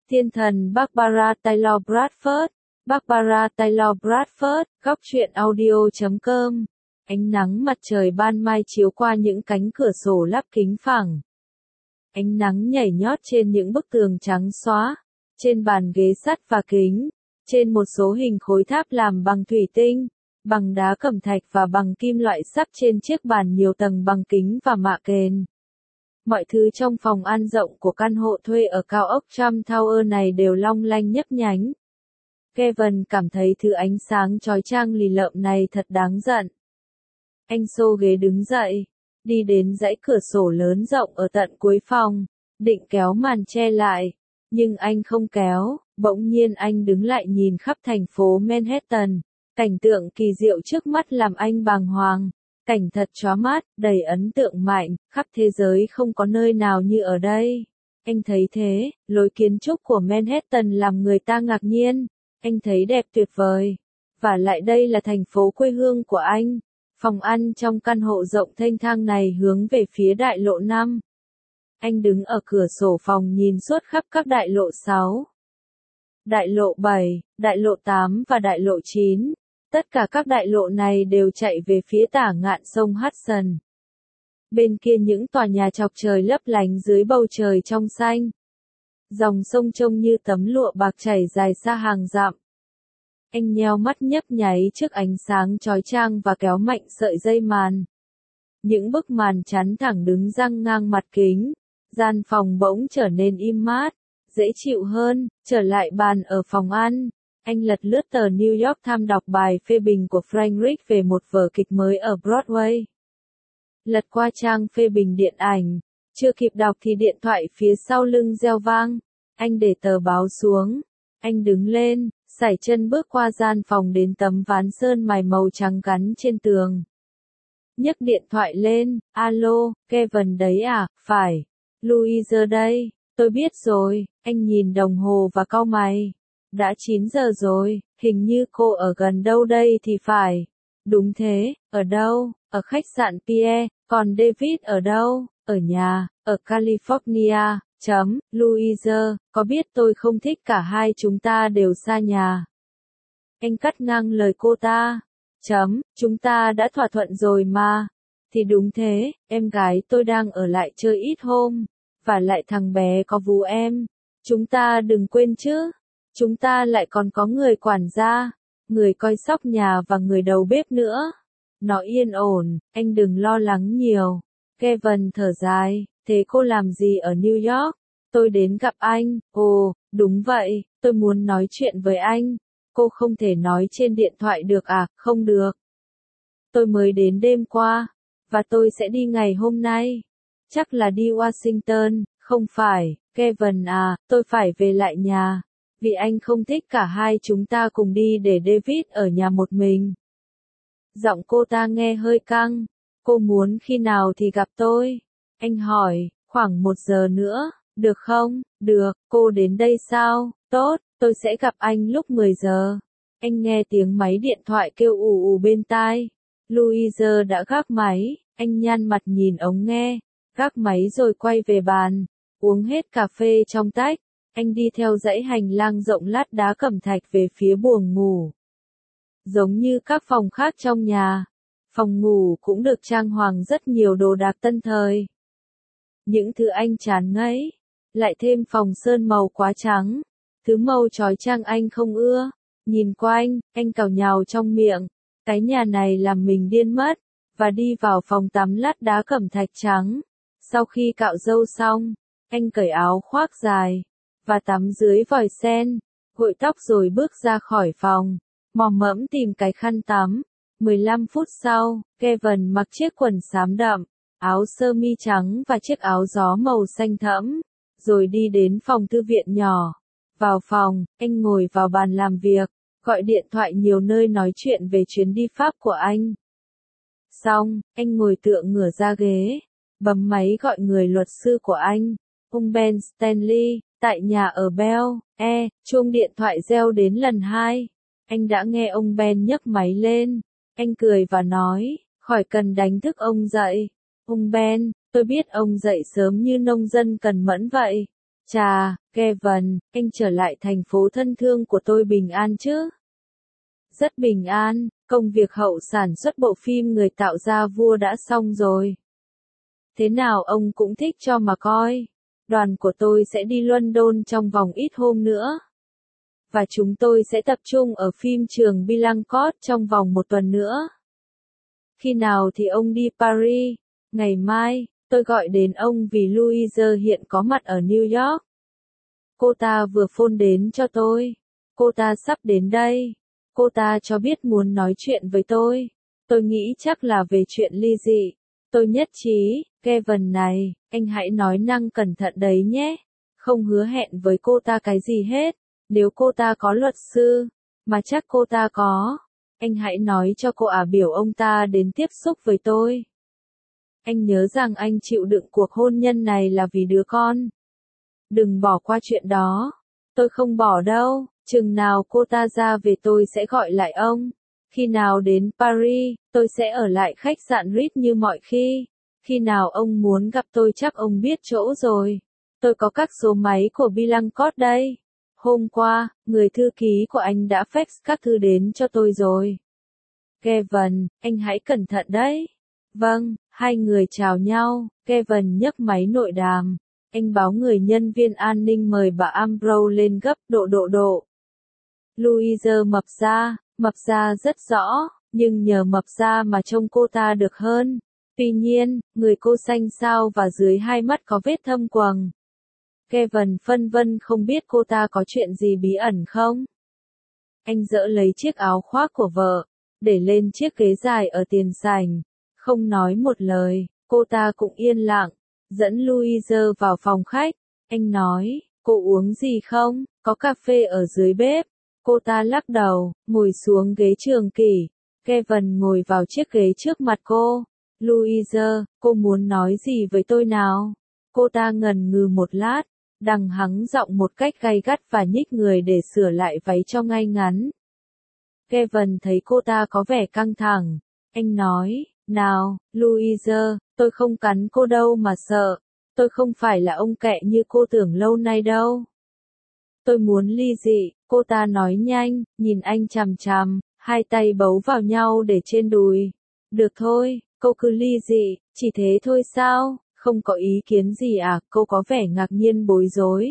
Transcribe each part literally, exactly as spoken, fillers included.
Thiên thần Barbara Taylor Bradford, Barbara Taylor Bradford, góc truyện audio chấm com. Ánh nắng mặt trời ban mai chiếu qua những cánh cửa sổ lắp kính phẳng. Ánh nắng nhảy nhót trên những bức tường trắng xóa, trên bàn ghế sắt và kính, trên một số hình khối tháp làm bằng thủy tinh, bằng đá cẩm thạch và bằng kim loại sắp trên chiếc bàn nhiều tầng bằng kính và mạ kền. Mọi thứ trong phòng ăn rộng của căn hộ thuê ở cao ốc Trump Tower này đều long lanh nhấp nhánh. Kevin cảm thấy thứ ánh sáng chói chang lì lợm này thật đáng giận. Anh xô ghế đứng dậy, đi đến dãy cửa sổ lớn rộng ở tận cuối phòng, định kéo màn che lại, nhưng anh không kéo, bỗng nhiên anh đứng lại nhìn khắp thành phố Manhattan, cảnh tượng kỳ diệu trước mắt làm anh bàng hoàng, cảnh thật chóa mắt, đầy ấn tượng mạnh, khắp thế giới không có nơi nào như ở đây. Anh thấy thế, lối kiến trúc của Manhattan làm người ta ngạc nhiên, anh thấy đẹp tuyệt vời, và lại đây là thành phố quê hương của anh. Phòng ăn trong căn hộ rộng thênh thang này hướng về phía đại lộ năm. Anh đứng ở cửa sổ phòng nhìn suốt khắp các đại lộ sáu, đại lộ bảy, đại lộ tám và đại lộ chín. Tất cả các đại lộ này đều chạy về phía tả ngạn sông Hudson. Bên kia những tòa nhà chọc trời lấp lánh dưới bầu trời trong xanh. Dòng sông trông như tấm lụa bạc chảy dài xa hàng dặm. Anh nheo mắt nhấp nháy trước ánh sáng chói chang và kéo mạnh sợi dây màn. Những bức màn chắn thẳng đứng răng ngang mặt kính. Gian phòng bỗng trở nên im mát, dễ chịu hơn, trở lại bàn ở phòng ăn. Anh lật lướt tờ New York Times đọc bài phê bình của Frank Rich về một vở kịch mới ở Broadway. Lật qua trang phê bình điện ảnh, chưa kịp đọc thì điện thoại phía sau lưng reo vang. Anh để tờ báo xuống, anh đứng lên, sải chân bước qua gian phòng đến tấm ván sơn mài màu trắng gắn trên tường. Nhấc điện thoại lên, alo, Kevin đấy à, phải, Louise đây, tôi biết rồi, anh nhìn đồng hồ và cau mày. Đã chín giờ rồi, hình như cô ở gần đâu đây thì phải. Đúng thế, ở đâu? Ở khách sạn Pierre, còn David ở đâu? Ở nhà, ở California. Chấm, Louise, có biết tôi không thích cả hai chúng ta đều xa nhà. Anh cắt ngang lời cô ta. Chấm, chúng ta đã thỏa thuận rồi mà. Thì đúng thế, em gái tôi đang ở lại chơi ít hôm. Và lại thằng bé có vú em. Chúng ta đừng quên chứ. Chúng ta lại còn có người quản gia, người coi sóc nhà và người đầu bếp nữa. Nó yên ổn, anh đừng lo lắng nhiều. Kevin thở dài, thế cô làm gì ở New York? Tôi đến gặp anh. Ồ, đúng vậy, tôi muốn nói chuyện với anh. Cô không thể nói trên điện thoại được à? Không được. Tôi mới đến đêm qua, và tôi sẽ đi ngày hôm nay. Chắc là đi Washington, không phải, Kevin à, tôi phải về lại nhà. Vì anh không thích cả hai chúng ta cùng đi để David ở nhà một mình. Giọng cô ta nghe hơi căng. Cô muốn khi nào thì gặp tôi? Anh hỏi, khoảng một giờ nữa, được không? Được, cô đến đây sao? Tốt, tôi sẽ gặp anh lúc mười giờ. Anh nghe tiếng máy điện thoại kêu ù ù bên tai. Louise đã gác máy, anh nhăn mặt nhìn ống nghe, gác máy rồi quay về bàn, uống hết cà phê trong tách. Anh đi theo dãy hành lang rộng lát đá cẩm thạch về phía buồng ngủ. Giống như các phòng khác trong nhà, phòng ngủ cũng được trang hoàng rất nhiều đồ đạc tân thời. Những thứ anh chán ngấy, lại thêm phòng sơn màu quá trắng, thứ màu chói chang anh không ưa. Nhìn quanh, anh cào nhào trong miệng, cái nhà này làm mình điên mất, và đi vào phòng tắm lát đá cẩm thạch trắng. Sau khi cạo râu xong, anh cởi áo khoác dài và tắm dưới vòi sen, gội tóc rồi bước ra khỏi phòng, mò mẫm tìm cái khăn tắm. mười lăm phút sau, Kevin mặc chiếc quần xám đậm, áo sơ mi trắng và chiếc áo gió màu xanh thẫm, rồi đi đến phòng thư viện nhỏ. Vào phòng, anh ngồi vào bàn làm việc, gọi điện thoại nhiều nơi nói chuyện về chuyến đi Pháp của anh. Xong, anh ngồi tựa ngửa ra ghế, bấm máy gọi người luật sư của anh, ông Ben Stanley, tại nhà ở Bell, E, chuông điện thoại reo đến lần hai. Anh đã nghe ông Ben nhấc máy lên. Anh cười và nói, khỏi cần đánh thức ông dậy. Ông Ben, tôi biết ông dậy sớm như nông dân cần mẫn vậy. Chà, Kevin, anh trở lại thành phố thân thương của tôi bình an chứ? Rất bình an, công việc hậu sản xuất bộ phim Người tạo ra vua đã xong rồi. Thế nào ông cũng thích cho mà coi. Đoàn của tôi sẽ đi London trong vòng ít hôm nữa. Và chúng tôi sẽ tập trung ở phim trường Billancourt trong vòng một tuần nữa. Khi nào thì ông đi Paris? Ngày mai, tôi gọi đến ông vì Louise hiện có mặt ở New York. Cô ta vừa phone đến cho tôi. Cô ta sắp đến đây. Cô ta cho biết muốn nói chuyện với tôi. Tôi nghĩ chắc là về chuyện ly dị. Tôi nhất trí, Kevin này, anh hãy nói năng cẩn thận đấy nhé. Không hứa hẹn với cô ta cái gì hết. Nếu cô ta có luật sư, mà chắc cô ta có, anh hãy nói cho cô ả biểu ông ta đến tiếp xúc với tôi. Anh nhớ rằng anh chịu đựng cuộc hôn nhân này là vì đứa con. Đừng bỏ qua chuyện đó. Tôi không bỏ đâu, chừng nào cô ta ra về tôi sẽ gọi lại ông. Khi nào đến Paris, tôi sẽ ở lại khách sạn Ritz như mọi khi. Khi nào ông muốn gặp tôi chắc ông biết chỗ rồi. Tôi có các số máy của Billancourt đây. Hôm qua, người thư ký của anh đã fax các thư đến cho tôi rồi. Kevin, anh hãy cẩn thận đấy. Vâng, hai người chào nhau, Kevin nhấc máy nội đàm. Anh báo người nhân viên an ninh mời bà Ambrose lên gấp độ độ độ. Louise mập ra, mập ra rất rõ, nhưng nhờ mập ra mà trông cô ta được hơn. Tuy nhiên, người cô xanh xao và dưới hai mắt có vết thâm quầng. Kevin phân vân không biết cô ta có chuyện gì bí ẩn không. Anh dỡ lấy chiếc áo khoác của vợ, để lên chiếc ghế dài ở tiền sảnh. Không nói một lời, cô ta cũng yên lặng, dẫn Louise vào phòng khách. Anh nói, cô uống gì không, có cà phê ở dưới bếp. Cô ta lắc đầu, ngồi xuống ghế trường kỷ. Kevin ngồi vào chiếc ghế trước mặt cô. Louise, cô muốn nói gì với tôi nào? Cô ta ngần ngừ một lát, đằng hắng giọng một cách gay gắt và nhích người để sửa lại váy cho ngay ngắn. Kevin thấy cô ta có vẻ căng thẳng. Anh nói, nào, Louise, tôi không cắn cô đâu mà sợ. Tôi không phải là ông kẹ như cô tưởng lâu nay đâu. Tôi muốn ly dị, cô ta nói nhanh, nhìn anh chằm chằm, hai tay bấu vào nhau để trên đùi. Được thôi, cô cứ ly dị, chỉ thế thôi sao, không có ý kiến gì à, cô có vẻ ngạc nhiên bối rối.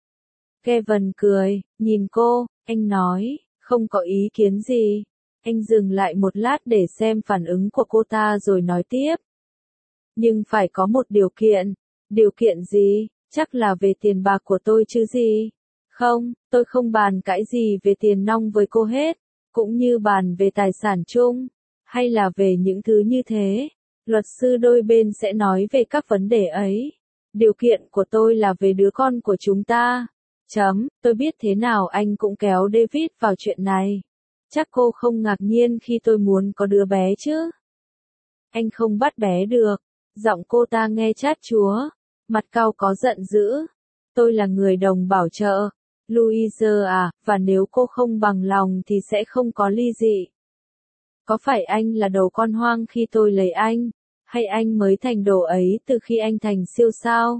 Kevin cười, nhìn cô, anh nói, không có ý kiến gì. Anh dừng lại một lát để xem phản ứng của cô ta rồi nói tiếp. Nhưng phải có một điều kiện. Điều kiện gì? Chắc là về tiền bạc của tôi chứ gì? Không, tôi không bàn cãi gì về tiền nong với cô hết, cũng như bàn về tài sản chung, hay là về những thứ như thế. Luật sư đôi bên sẽ nói về các vấn đề ấy. Điều kiện của tôi là về đứa con của chúng ta. Chấm, tôi biết thế nào anh cũng kéo David vào chuyện này. Chắc cô không ngạc nhiên khi tôi muốn có đứa bé chứ. Anh không bắt bé được. Giọng cô ta nghe chát chúa. Mặt cau có giận dữ. Tôi là người đồng bảo trợ. Louise à, và nếu cô không bằng lòng thì sẽ không có ly dị. Có phải anh là đầu con hoang khi tôi lấy anh? Hay anh mới thành đồ ấy từ khi anh thành siêu sao?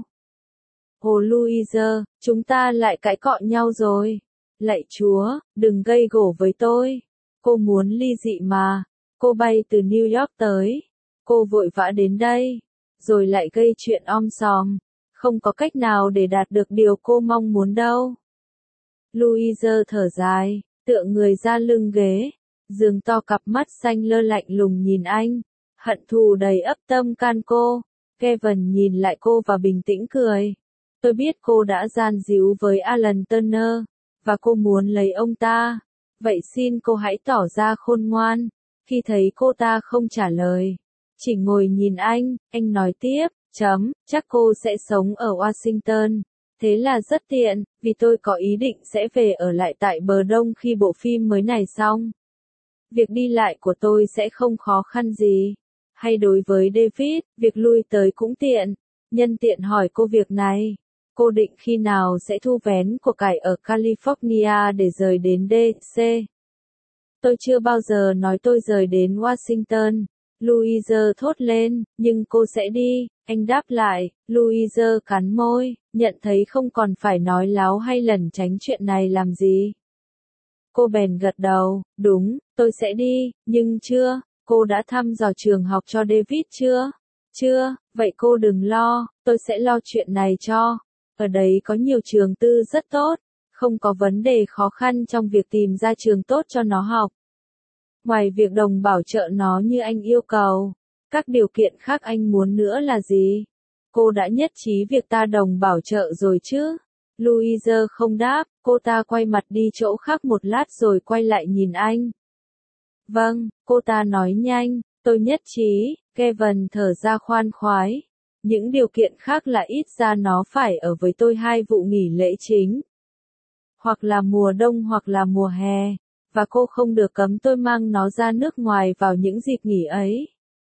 Ồ Louise, chúng ta lại cãi cọ nhau rồi. Lạy Chúa, đừng gây gổ với tôi. Cô muốn ly dị mà. Cô bay từ New York tới. Cô vội vã đến đây. Rồi lại gây chuyện om sòm. Không có cách nào để đạt được điều cô mong muốn đâu. Louise thở dài, tựa người ra lưng ghế. Giường to cặp mắt xanh lơ lạnh lùng nhìn anh. Hận thù đầy ấp tâm can cô. Kevin nhìn lại cô và bình tĩnh cười. Tôi biết cô đã gian díu với Alan Turner. Và cô muốn lấy ông ta. Vậy xin cô hãy tỏ ra khôn ngoan. Khi thấy cô ta không trả lời. Chỉ ngồi nhìn anh, anh nói tiếp, chấm, chắc cô sẽ sống ở Washington. Thế là rất tiện, vì tôi có ý định sẽ về ở lại tại bờ đông khi bộ phim mới này xong. Việc đi lại của tôi sẽ không khó khăn gì. Hay đối với David, việc lui tới cũng tiện. Nhân tiện hỏi cô việc này. Cô định khi nào sẽ thu vé của cải ở California để rời đến đê xê? Tôi chưa bao giờ nói tôi rời đến Washington. Louise thốt lên, nhưng cô sẽ đi, anh đáp lại, Louise cắn môi, nhận thấy không còn phải nói láo hay lẩn tránh chuyện này làm gì. Cô bèn gật đầu, đúng, tôi sẽ đi, nhưng chưa, cô đã thăm dò trường học cho David chưa? Chưa, vậy cô đừng lo, tôi sẽ lo chuyện này cho. Ở đấy có nhiều trường tư rất tốt, không có vấn đề khó khăn trong việc tìm ra trường tốt cho nó học. Ngoài việc đồng bảo trợ nó như anh yêu cầu, các điều kiện khác anh muốn nữa là gì? Cô đã nhất trí việc ta đồng bảo trợ rồi chứ? Louise không đáp, cô ta quay mặt đi chỗ khác một lát rồi quay lại nhìn anh. Vâng, cô ta nói nhanh, tôi nhất trí, Kevin thở ra khoan khoái. Những điều kiện khác là ít ra nó phải ở với tôi hai vụ nghỉ lễ chính. Hoặc là mùa đông hoặc là mùa hè. Và cô không được cấm tôi mang nó ra nước ngoài vào những dịp nghỉ ấy.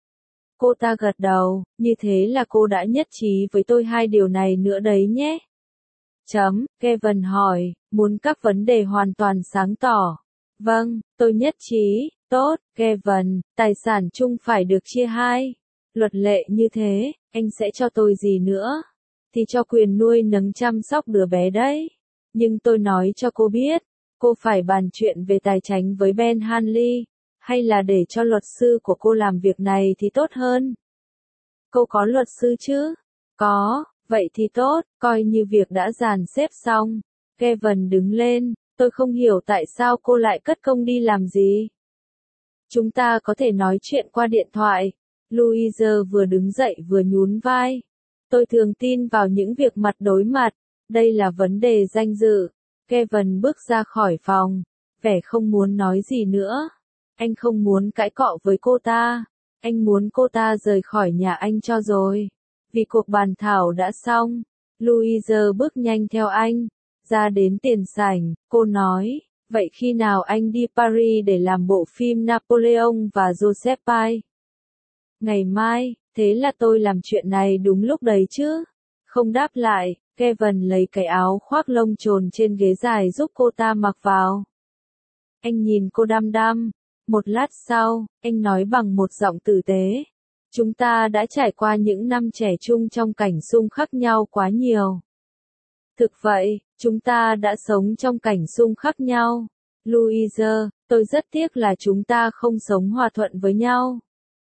Cô ta gật đầu, như thế là cô đã nhất trí với tôi hai điều này nữa đấy nhé. Chấm, Kevin hỏi, muốn các vấn đề hoàn toàn sáng tỏ. Vâng, tôi nhất trí, tốt, Kevin, tài sản chung phải được chia hai. Luật lệ như thế, anh sẽ cho tôi gì nữa? Thì cho quyền nuôi nấng chăm sóc đứa bé đấy. Nhưng tôi nói cho cô biết, cô phải bàn chuyện về tài chính với Ben Hanley, hay là để cho luật sư của cô làm việc này thì tốt hơn. Cô có luật sư chứ? Có, vậy thì tốt, coi như việc đã dàn xếp xong. Kevin đứng lên, tôi không hiểu tại sao cô lại cất công đi làm gì. Chúng ta có thể nói chuyện qua điện thoại. Louise vừa đứng dậy vừa nhún vai. Tôi thường tin vào những việc mặt đối mặt, đây là vấn đề danh dự. Kevin bước ra khỏi phòng, vẻ không muốn nói gì nữa. Anh không muốn cãi cọ với cô ta, anh muốn cô ta rời khỏi nhà anh cho rồi. Vì cuộc bàn thảo đã xong, Louise bước nhanh theo anh, ra đến tiền sảnh, cô nói, vậy khi nào anh đi Paris để làm bộ phim Napoleon và Joseph Pie? Ngày mai, thế là tôi làm chuyện này đúng lúc đấy chứ? Không đáp lại, Kevin lấy cái áo khoác lông trồn trên ghế dài giúp cô ta mặc vào. Anh nhìn cô đăm đăm. Một lát sau, anh nói bằng một giọng tử tế. Chúng ta đã trải qua những năm trẻ trung trong cảnh xung khắc nhau quá nhiều. Thực vậy, chúng ta đã sống trong cảnh xung khắc nhau. Louise, tôi rất tiếc là chúng ta không sống hòa thuận với nhau.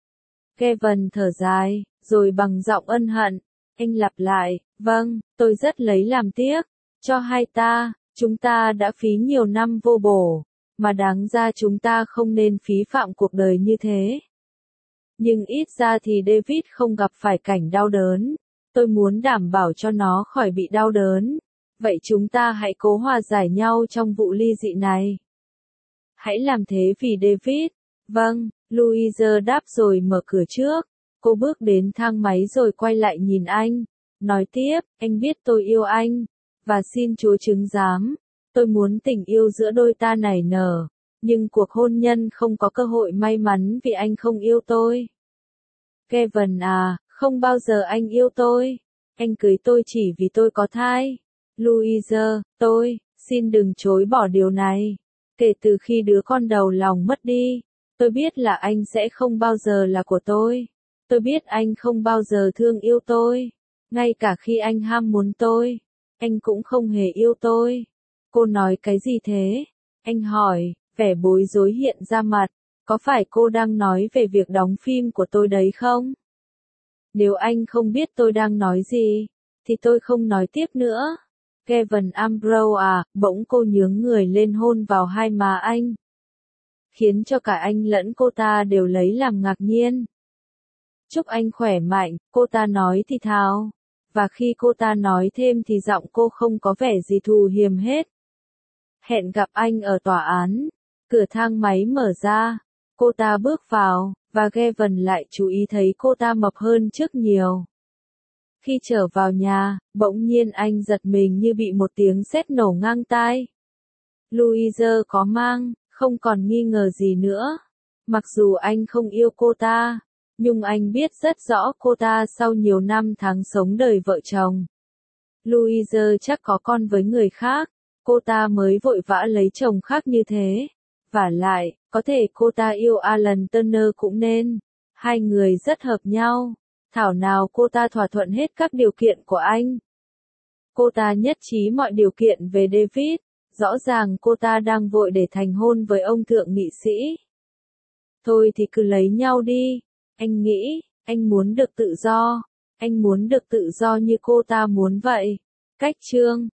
Kevin thở dài, rồi bằng giọng ân hận, anh lặp lại, vâng, tôi rất lấy làm tiếc. Cho hai ta, chúng ta đã phí nhiều năm vô bổ, mà đáng ra chúng ta không nên phí phạm cuộc đời như thế. Nhưng ít ra thì David không gặp phải cảnh đau đớn. Tôi muốn đảm bảo cho nó khỏi bị đau đớn. Vậy chúng ta hãy cố hòa giải nhau trong vụ ly dị này. Hãy làm thế vì David. Vâng, Louise đáp rồi mở cửa trước. Cô bước đến thang máy rồi quay lại nhìn anh. Nói tiếp, anh biết tôi yêu anh. Và xin Chúa chứng giám. Tôi muốn tình yêu giữa đôi ta nảy nở. Nhưng cuộc hôn nhân không có cơ hội may mắn vì anh không yêu tôi. Kevin à, không bao giờ anh yêu tôi. Anh cưới tôi chỉ vì tôi có thai. Louise, tôi, xin đừng chối bỏ điều này. Kể từ khi đứa con đầu lòng mất đi, tôi biết là anh sẽ không bao giờ là của tôi. Tôi biết anh không bao giờ thương yêu tôi. Ngay cả khi anh ham muốn tôi, anh cũng không hề yêu tôi. Cô nói cái gì thế? Anh hỏi, vẻ bối rối hiện ra mặt. Có phải cô đang nói về việc đóng phim của tôi đấy không? Nếu anh không biết tôi đang nói gì, thì tôi không nói tiếp nữa. Kevin Ambrose à, bỗng cô nhướng người lên hôn vào hai má anh. Khiến cho cả anh lẫn cô ta đều lấy làm ngạc nhiên. Chúc anh khỏe mạnh, cô ta nói thì thào. Và khi cô ta nói thêm thì giọng cô không có vẻ gì thù hiềm hết. Hẹn gặp anh ở tòa án. Cửa thang máy mở ra. Cô ta bước vào, và Kevin lại chú ý thấy cô ta mập hơn trước nhiều. Khi trở vào nhà, bỗng nhiên anh giật mình như bị một tiếng sét nổ ngang tai. Louise có mang, không còn nghi ngờ gì nữa. Mặc dù anh không yêu cô ta, nhưng anh biết rất rõ cô ta sau nhiều năm tháng sống đời vợ chồng. Louise chắc có con với người khác, cô ta mới vội vã lấy chồng khác như thế. Vả lại, có thể cô ta yêu Alan Turner cũng nên. Hai người rất hợp nhau. Thảo nào cô ta thỏa thuận hết các điều kiện của anh. Cô ta nhất trí mọi điều kiện về David. Rõ ràng cô ta đang vội để thành hôn với ông thượng nghị sĩ. Thôi thì cứ lấy nhau đi. Anh nghĩ, anh muốn được tự do. Anh muốn được tự do như cô ta muốn vậy. Cách chương